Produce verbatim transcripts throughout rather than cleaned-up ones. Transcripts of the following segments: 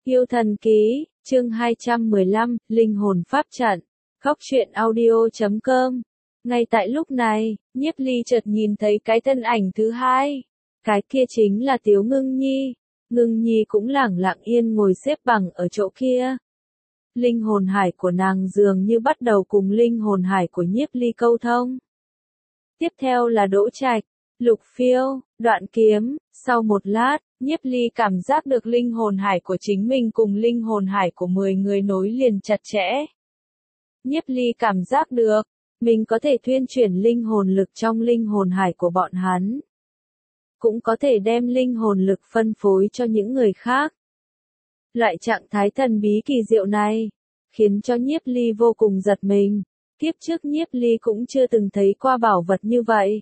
Yêu thần ký, chương hai trăm mười lăm, linh hồn pháp trận. Góc truyện audio chấm com. Ngay tại lúc này, Nhiếp Ly chợt nhìn thấy cái thân ảnh thứ hai. Cái kia chính là Tiếu Ngưng Nhi. Ngưng Nhi cũng lẳng lặng yên ngồi xếp bằng ở chỗ kia. Linh hồn hải của nàng dường như bắt đầu cùng linh hồn hải của Nhiếp Ly câu thông. Tiếp theo là Đỗ Trạch, Lục Phiêu, Đoạn Kiếm. Sau một lát, Nhiếp Ly cảm giác được linh hồn hải của chính mình cùng linh hồn hải của mười người nối liền chặt chẽ. Nhiếp Ly cảm giác được, mình có thể thuyên chuyển linh hồn lực trong linh hồn hải của bọn hắn. Cũng có thể đem linh hồn lực phân phối cho những người khác. Loại trạng thái thần bí kỳ diệu này, khiến cho Nhiếp Ly vô cùng giật mình. Kiếp trước Nhiếp Ly cũng chưa từng thấy qua bảo vật như vậy.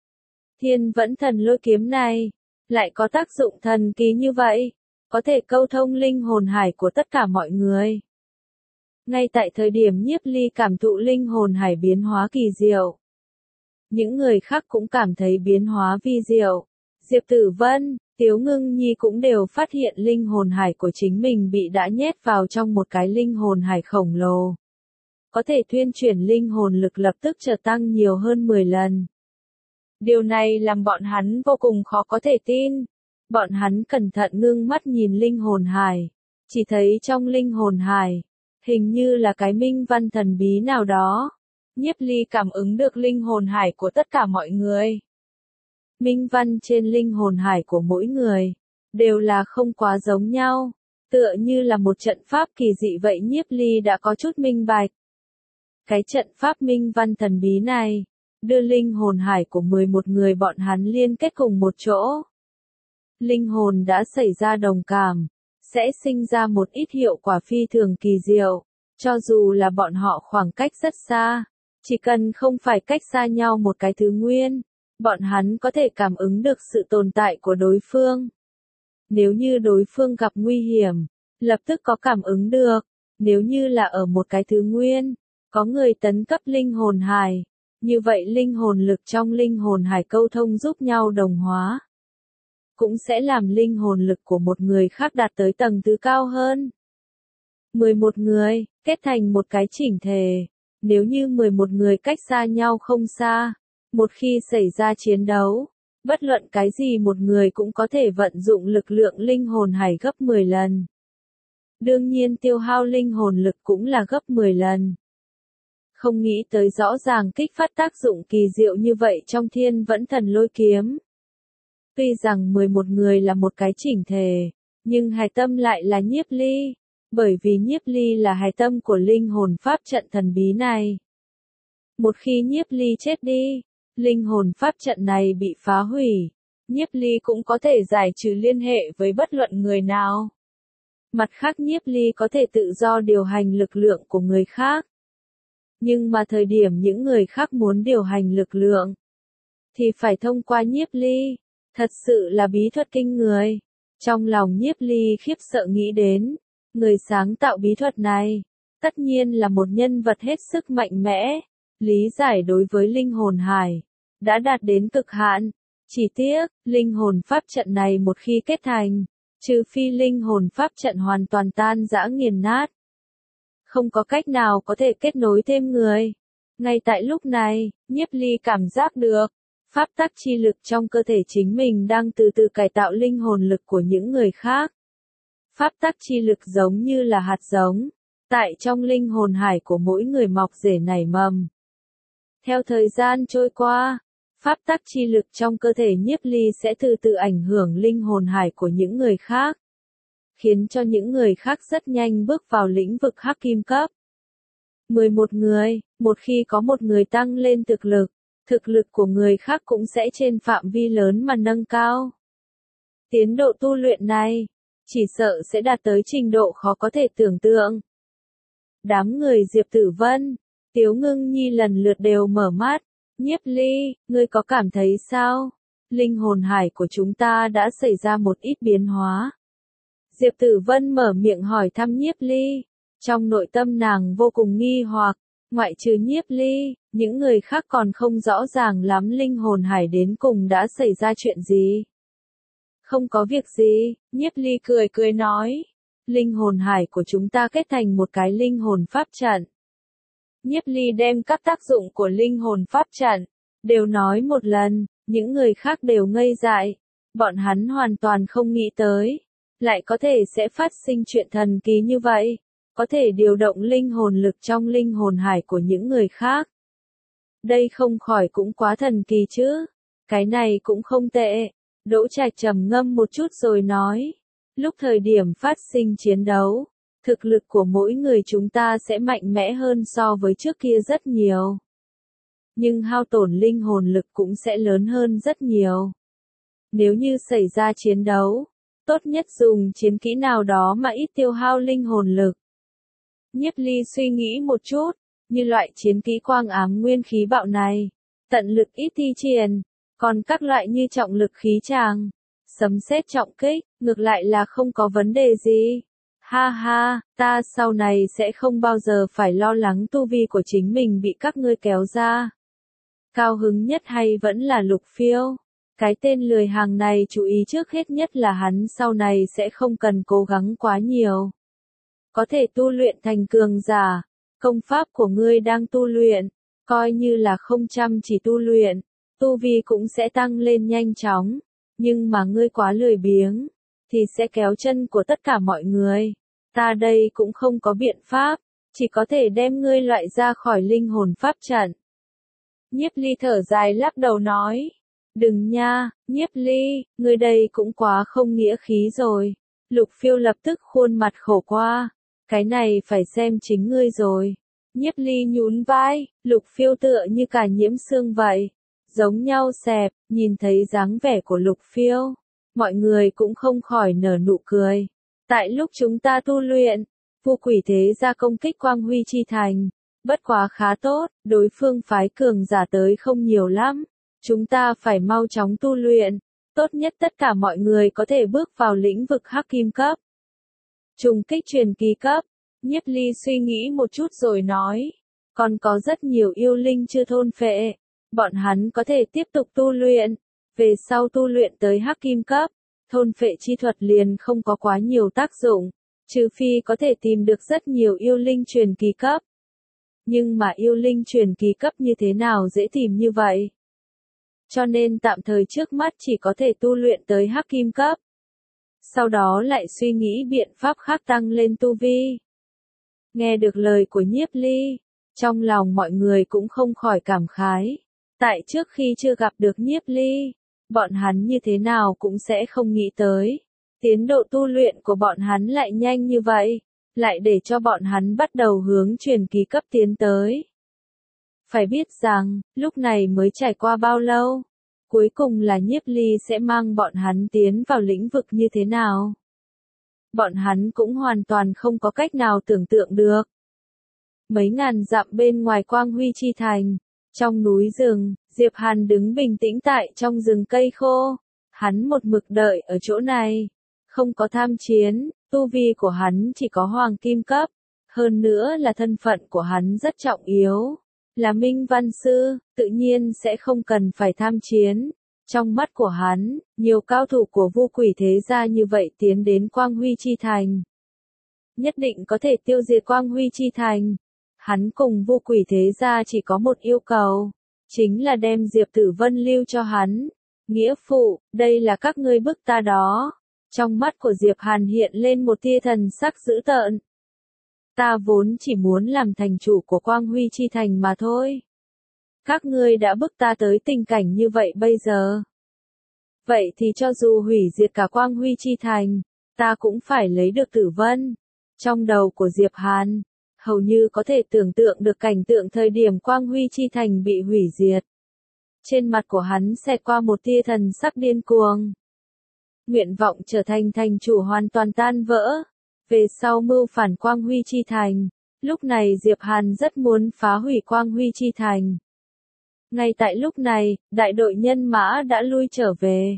Thiên Vẫn Thần Lôi Kiếm này, lại có tác dụng thần kỳ như vậy, có thể câu thông linh hồn hải của tất cả mọi người. Ngay tại thời điểm Nhiếp Ly cảm thụ linh hồn hải biến hóa kỳ diệu, những người khác cũng cảm thấy biến hóa vi diệu. Diệp Tử Vân, Tiếu Ngưng Nhi cũng đều phát hiện linh hồn hải của chính mình bị đã nhét vào trong một cái linh hồn hải khổng lồ. Có thể thuyên chuyển linh hồn lực lập tức chợt tăng nhiều hơn mười lần. Điều này làm bọn hắn vô cùng khó có thể tin. Bọn hắn cẩn thận ngưng mắt nhìn linh hồn hải. Chỉ thấy trong linh hồn hải, hình như là cái minh văn thần bí nào đó. Nhiếp Ly cảm ứng được linh hồn hải của tất cả mọi người. Minh văn trên linh hồn hải của mỗi người, đều là không quá giống nhau. Tựa như là một trận pháp kỳ dị vậy. Nhiếp Ly đã có chút minh bạch. Cái trận pháp minh văn thần bí này, đưa linh hồn hải của mười một người bọn hắn liên kết cùng một chỗ. Linh hồn đã xảy ra đồng cảm, sẽ sinh ra một ít hiệu quả phi thường kỳ diệu, cho dù là bọn họ khoảng cách rất xa, chỉ cần không phải cách xa nhau một cái thứ nguyên, bọn hắn có thể cảm ứng được sự tồn tại của đối phương. Nếu như đối phương gặp nguy hiểm, lập tức có cảm ứng được, nếu như là ở một cái thứ nguyên, có người tấn cấp linh hồn hải. Như vậy linh hồn lực trong linh hồn hải câu thông giúp nhau đồng hóa. Cũng sẽ làm linh hồn lực của một người khác đạt tới tầng thứ cao hơn. mười một người, kết thành một cái chỉnh thể. Nếu như mười một người cách xa nhau không xa, một khi xảy ra chiến đấu, bất luận cái gì một người cũng có thể vận dụng lực lượng linh hồn hải gấp mười lần. Đương nhiên tiêu hao linh hồn lực cũng là gấp mười lần. Không nghĩ tới rõ ràng kích phát tác dụng kỳ diệu như vậy trong Thiên Vẫn Thần Lôi Kiếm. Tuy rằng mười một người là một cái chỉnh thể, nhưng hài tâm lại là Nhiếp Ly, bởi vì Nhiếp Ly là hài tâm của linh hồn pháp trận thần bí này. Một khi Nhiếp Ly chết đi, linh hồn pháp trận này bị phá hủy, Nhiếp Ly cũng có thể giải trừ liên hệ với bất luận người nào. Mặt khác Nhiếp Ly có thể tự do điều hành lực lượng của người khác. Nhưng mà thời điểm những người khác muốn điều hành lực lượng, thì phải thông qua Nhiếp Ly. Thật sự là bí thuật kinh người. Trong lòng Nhiếp Ly khiếp sợ nghĩ đến, người sáng tạo bí thuật này, tất nhiên là một nhân vật hết sức mạnh mẽ, lý giải đối với linh hồn hải, đã đạt đến cực hạn. Chỉ tiếc, linh hồn pháp trận này một khi kết thành, trừ phi linh hồn pháp trận hoàn toàn tan rã nghiền nát, không có cách nào có thể kết nối thêm người. Ngay tại lúc này, Nhiếp Ly cảm giác được, pháp tắc chi lực trong cơ thể chính mình đang từ từ cải tạo linh hồn lực của những người khác. Pháp tắc chi lực giống như là hạt giống, tại trong linh hồn hải của mỗi người mọc rễ nảy mầm. Theo thời gian trôi qua, pháp tắc chi lực trong cơ thể Nhiếp Ly sẽ từ từ ảnh hưởng linh hồn hải của những người khác, khiến cho những người khác rất nhanh bước vào lĩnh vực hắc kim cấp. mười một người, một khi có một người tăng lên thực lực, thực lực của người khác cũng sẽ trên phạm vi lớn mà nâng cao. Tiến độ tu luyện này, chỉ sợ sẽ đạt tới trình độ khó có thể tưởng tượng. Đám người Diệp Tử Vân, Tiếu Ngưng Nhi lần lượt đều mở mắt. Nhiếp Ly, ngươi có cảm thấy sao? Linh hồn hải của chúng ta đã xảy ra một ít biến hóa. Diệp Tử Vân mở miệng hỏi thăm Nhiếp Ly. Trong nội tâm nàng vô cùng nghi hoặc, ngoại trừ Nhiếp Ly, những người khác còn không rõ ràng lắm linh hồn hải đến cùng đã xảy ra chuyện gì. Không có việc gì, Nhiếp Ly cười cười nói. linh hồn hải của chúng ta kết thành một cái linh hồn pháp trận. Nhiếp Ly đem các tác dụng của linh hồn pháp trận đều nói một lần, những người khác đều ngây dại, bọn hắn hoàn toàn không nghĩ tới, lại có thể sẽ phát sinh chuyện thần kỳ như vậy, có thể điều động linh hồn lực trong linh hồn hải của những người khác. Đây không khỏi cũng quá thần kỳ chứ, cái này cũng không tệ. Đỗ Trạch trầm ngâm một chút rồi nói, lúc thời điểm phát sinh chiến đấu, thực lực của mỗi người chúng ta sẽ mạnh mẽ hơn so với trước kia rất nhiều. Nhưng hao tổn linh hồn lực cũng sẽ lớn hơn rất nhiều. Nếu như xảy ra chiến đấu, tốt nhất dùng chiến kỹ nào đó mà ít tiêu hao linh hồn lực. Nhiếp Ly suy nghĩ một chút, như loại chiến kỹ quang ám nguyên khí bạo này, tận lực ít thi triển, còn các loại như trọng lực khí tràng, sấm sét trọng kích, ngược lại là không có vấn đề gì. Ha ha, ta sau này sẽ không bao giờ phải lo lắng tu vi của chính mình bị các ngươi kéo ra. Cao hứng nhất hay vẫn là Lục Phiêu. Cái tên lười hàng này chú ý trước hết nhất là hắn sau này sẽ không cần cố gắng quá nhiều. Có thể tu luyện thành cường giả, công pháp của ngươi đang tu luyện, coi như là không chăm chỉ tu luyện, tu vi cũng sẽ tăng lên nhanh chóng, nhưng mà ngươi quá lười biếng, thì sẽ kéo chân của tất cả mọi người. Ta đây cũng không có biện pháp, chỉ có thể đem ngươi loại ra khỏi linh hồn pháp trận. Nhiếp Ly thở dài lắc đầu nói, đừng nha, Nhiếp Ly, ngươi đây cũng quá không nghĩa khí rồi. Lục Phiêu lập tức khuôn mặt khổ qua, cái này phải xem chính ngươi rồi. Nhiếp Ly nhún vai, Lục Phiêu tựa như cả nhiễm xương vậy, giống nhau xẹp, nhìn thấy dáng vẻ của Lục Phiêu, mọi người cũng không khỏi nở nụ cười. Tại lúc chúng ta tu luyện, Vu Quỷ Thế Gia công kích Quang Huy Chi Thành, bất quá khá tốt, đối phương phái cường giả tới không nhiều lắm, chúng ta phải mau chóng tu luyện, tốt nhất tất cả mọi người có thể bước vào lĩnh vực hắc kim cấp. Trùng kích truyền kỳ cấp, Nhiếp Ly suy nghĩ một chút rồi nói, còn có rất nhiều yêu linh chưa thôn phệ, bọn hắn có thể tiếp tục tu luyện, về sau tu luyện tới hắc kim cấp, thôn phệ chi thuật liền không có quá nhiều tác dụng, trừ phi có thể tìm được rất nhiều yêu linh truyền kỳ cấp. Nhưng mà yêu linh truyền kỳ cấp như thế nào dễ tìm như vậy? Cho nên tạm thời trước mắt chỉ có thể tu luyện tới hắc kim cấp. Sau đó lại suy nghĩ biện pháp khác tăng lên tu vi. Nghe được lời của Nhiếp Ly, trong lòng mọi người cũng không khỏi cảm khái. Tại trước khi chưa gặp được Nhiếp Ly, bọn hắn như thế nào cũng sẽ không nghĩ tới. Tiến độ tu luyện của bọn hắn lại nhanh như vậy, lại để cho bọn hắn bắt đầu hướng truyền kỳ cấp tiến tới. Phải biết rằng, lúc này mới trải qua bao lâu, cuối cùng là Nhiếp Ly sẽ mang bọn hắn tiến vào lĩnh vực như thế nào. Bọn hắn cũng hoàn toàn không có cách nào tưởng tượng được. Mấy ngàn dặm bên ngoài Quang Huy Chi Thành, trong núi rừng, Diệp Hàn đứng bình tĩnh tại trong rừng cây khô. Hắn một mực đợi ở chỗ này, không có tham chiến, tu vi của hắn chỉ có hoàng kim cấp, hơn nữa là thân phận của hắn rất trọng yếu, là Minh Văn Sư, tự nhiên sẽ không cần phải tham chiến. Trong mắt của hắn, nhiều cao thủ của Vu Quỷ Thế Gia như vậy tiến đến Quang Huy Chi Thành, nhất định có thể tiêu diệt Quang Huy Chi Thành. Hắn cùng Vu Quỷ Thế Gia chỉ có một yêu cầu, chính là đem Diệp Tử Vân lưu cho hắn. Nghĩa phụ, đây là các ngươi bức ta đó. Trong mắt của Diệp Hàn hiện lên một tia thần sắc dữ tợn. Ta vốn chỉ muốn làm thành chủ của Quang Huy Chi Thành mà thôi. Các ngươi đã bức ta tới tình cảnh như vậy bây giờ. Vậy thì cho dù hủy diệt cả Quang Huy Chi Thành, ta cũng phải lấy được Tử Vân. Trong đầu của Diệp Hàn, hầu như có thể tưởng tượng được cảnh tượng thời điểm Quang Huy Chi Thành bị hủy diệt. Trên mặt của hắn xẹt qua một tia thần sắc điên cuồng. Nguyện vọng trở thành thành chủ hoàn toàn tan vỡ. Về sau mưu phản Quang Huy Chi Thành, lúc này Diệp Hàn rất muốn phá hủy Quang Huy Chi Thành. Ngay tại lúc này, đại đội nhân mã đã lui trở về.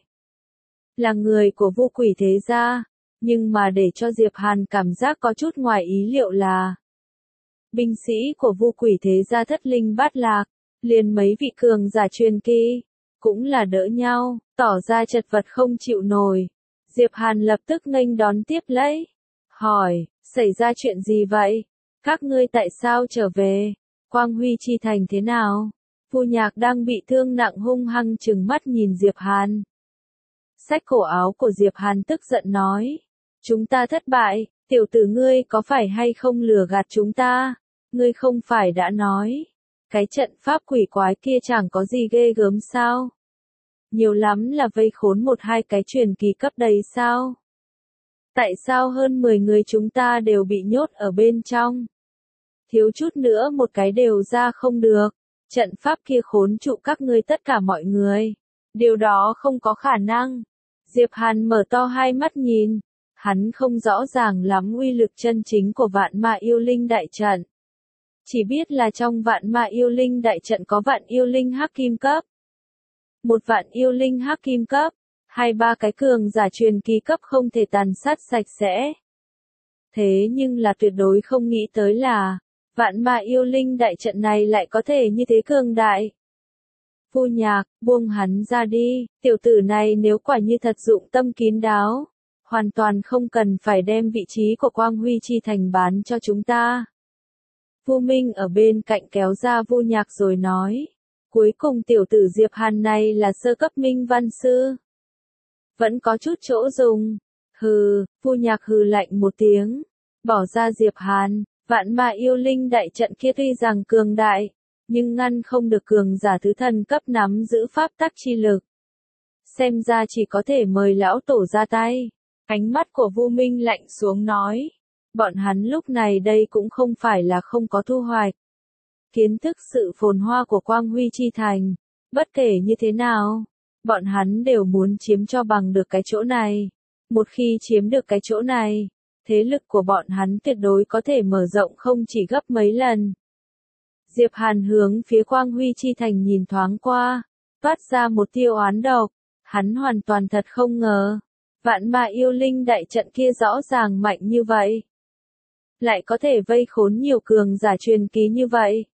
Là người của Vu Quỷ Thế Gia, nhưng mà để cho Diệp Hàn cảm giác có chút ngoài ý liệu là binh sĩ của Vu Quỷ Thế Gia thất linh bát lạc, liền mấy vị cường giả truyền kỳ, cũng là đỡ nhau, tỏ ra chật vật không chịu nổi. Diệp Hàn lập tức nghênh đón tiếp lấy, hỏi, xảy ra chuyện gì vậy? Các ngươi tại sao trở về? Quang Huy Chi Thành thế nào? Vu Nhạc đang bị thương nặng hung hăng trừng mắt nhìn Diệp Hàn. Xách cổ áo của Diệp Hàn tức giận nói. Chúng ta thất bại, tiểu tử ngươi có phải hay không lừa gạt chúng ta? Ngươi không phải đã nói. Cái trận pháp quỷ quái kia chẳng có gì ghê gớm sao? Nhiều lắm là vây khốn một hai cái truyền kỳ cấp đấy sao? Tại sao hơn mười người chúng ta đều bị nhốt ở bên trong? Thiếu chút nữa một cái đều ra không được. Trận pháp kia khốn trụ các ngươi tất cả mọi người. Điều đó không có khả năng. Diệp Hàn mở to hai mắt nhìn. Hắn không rõ ràng lắm uy lực chân chính của vạn ma yêu linh đại trận. Chỉ biết là trong vạn ma yêu linh đại trận có vạn yêu linh hắc kim cấp. Một vạn yêu linh hắc kim cấp. Hai ba cái cường giả truyền kỳ cấp không thể tàn sát sạch sẽ. Thế nhưng là tuyệt đối không nghĩ tới là, vạn ma yêu linh đại trận này lại có thể như thế cường đại. Vu Nhạc, buông hắn ra đi, tiểu tử này nếu quả như thật dụng tâm kín đáo, hoàn toàn không cần phải đem vị trí của Quang Huy Chi Thành bán cho chúng ta. Vu Minh ở bên cạnh kéo ra Vu Nhạc rồi nói, cuối cùng tiểu tử Diệp Hàn này là sơ cấp minh văn sư. Vẫn có chút chỗ dùng. Hừ, Vu Nhạc hừ lạnh một tiếng, bỏ ra Diệp Hàn, vạn ma yêu linh đại trận kia tuy rằng cường đại, nhưng ngăn không được cường giả thứ thần cấp nắm giữ pháp tắc chi lực. Xem ra chỉ có thể mời lão tổ ra tay. Ánh mắt của Vu Minh lạnh xuống nói, bọn hắn lúc này đây cũng không phải là không có thu hoạch. Kiến thức sự phồn hoa của Quang Huy Chi Thành, bất kể như thế nào, bọn hắn đều muốn chiếm cho bằng được cái chỗ này. Một khi chiếm được cái chỗ này, thế lực của bọn hắn tuyệt đối có thể mở rộng không chỉ gấp mấy lần. Diệp Hàn hướng phía Quang Huy Chi Thành nhìn thoáng qua, toát ra một tia oán độc. Hắn hoàn toàn thật không ngờ, vạn ma yêu linh đại trận kia rõ ràng mạnh như vậy. Lại có thể vây khốn nhiều cường giả truyền kỳ như vậy.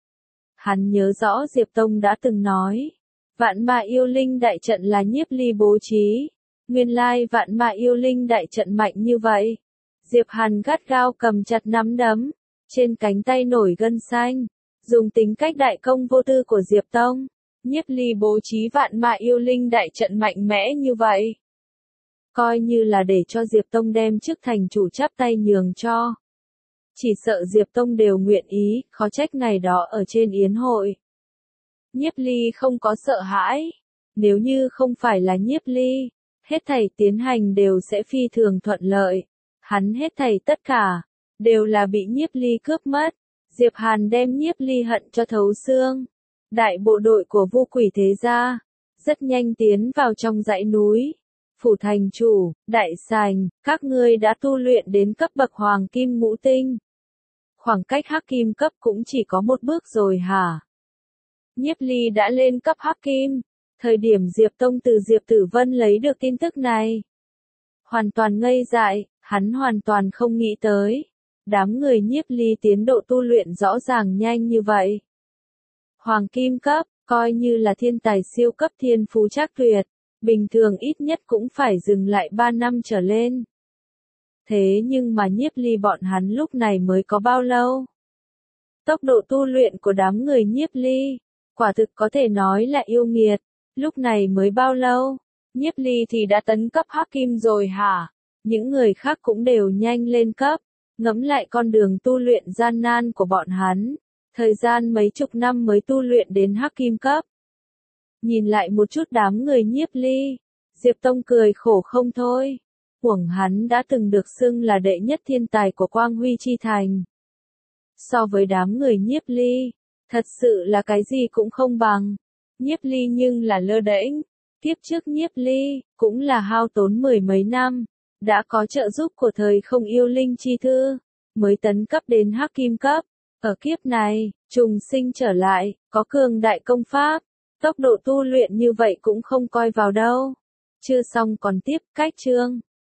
Hắn nhớ rõ Diệp Tông đã từng nói, vạn ma yêu linh đại trận là Nhiếp Ly bố trí. Nguyên lai vạn ma yêu linh đại trận mạnh như vậy. Diệp Hàn gắt gao cầm chặt nắm đấm, trên cánh tay nổi gân xanh. Dùng tính cách đại công vô tư của Diệp Tông, Nhiếp Ly bố trí vạn ma yêu linh đại trận mạnh mẽ như vậy. Coi như là để cho Diệp Tông đem chức thành chủ chắp tay nhường cho. Chỉ sợ Diệp Tông đều nguyện ý, khó trách ngày đó ở trên yến hội. Nhiếp Ly không có sợ hãi. Nếu như không phải là Nhiếp Ly, hết thảy tiến hành đều sẽ phi thường thuận lợi. Hắn hết thảy tất cả, đều là bị Nhiếp Ly cướp mất. Diệp Hàn đem Nhiếp Ly hận cho thấu xương. Đại bộ đội của Vu Quỷ Thế Gia, rất nhanh tiến vào trong dãy núi. Phủ thành chủ, đại sành, các ngươi đã tu luyện đến cấp bậc hoàng kim ngũ tinh. Khoảng cách hắc kim cấp cũng chỉ có một bước rồi hả? Nhiếp Ly đã lên cấp hắc kim. Thời điểm Diệp Tông từ Diệp Tử Vân lấy được tin tức này, hoàn toàn ngây dại, hắn hoàn toàn không nghĩ tới. Đám người Nhiếp Ly tiến độ tu luyện rõ ràng nhanh như vậy. Hoàng kim cấp, coi như là thiên tài siêu cấp thiên phú trác tuyệt, bình thường ít nhất cũng phải dừng lại ba năm trở lên. Thế nhưng mà Nhiếp Ly bọn hắn lúc này mới có bao lâu? Tốc độ tu luyện của đám người Nhiếp Ly, quả thực có thể nói là yêu nghiệt. Lúc này mới bao lâu? Nhiếp Ly thì đã tấn cấp hắc kim rồi hả? Những người khác cũng đều nhanh lên cấp. Ngẫm lại con đường tu luyện gian nan của bọn hắn, thời gian mấy chục năm mới tu luyện đến hắc kim cấp. Nhìn lại một chút đám người Nhiếp Ly, Diệp Tông cười khổ không thôi. Uổng hắn đã từng được xưng là đệ nhất thiên tài của Quang Huy Chi Thành. So với đám người Nhiếp Ly, thật sự là cái gì cũng không bằng. Nhiếp Ly nhưng là lơ đễnh, kiếp trước Nhiếp Ly cũng là hao tốn mười mấy năm. Đã có trợ giúp của thời không yêu linh chi thư, mới tấn cấp đến hắc kim cấp. Ở kiếp này, trùng sinh trở lại, có cường đại công pháp, tốc độ tu luyện như vậy cũng không coi vào đâu. Chưa xong còn tiếp, cách chương.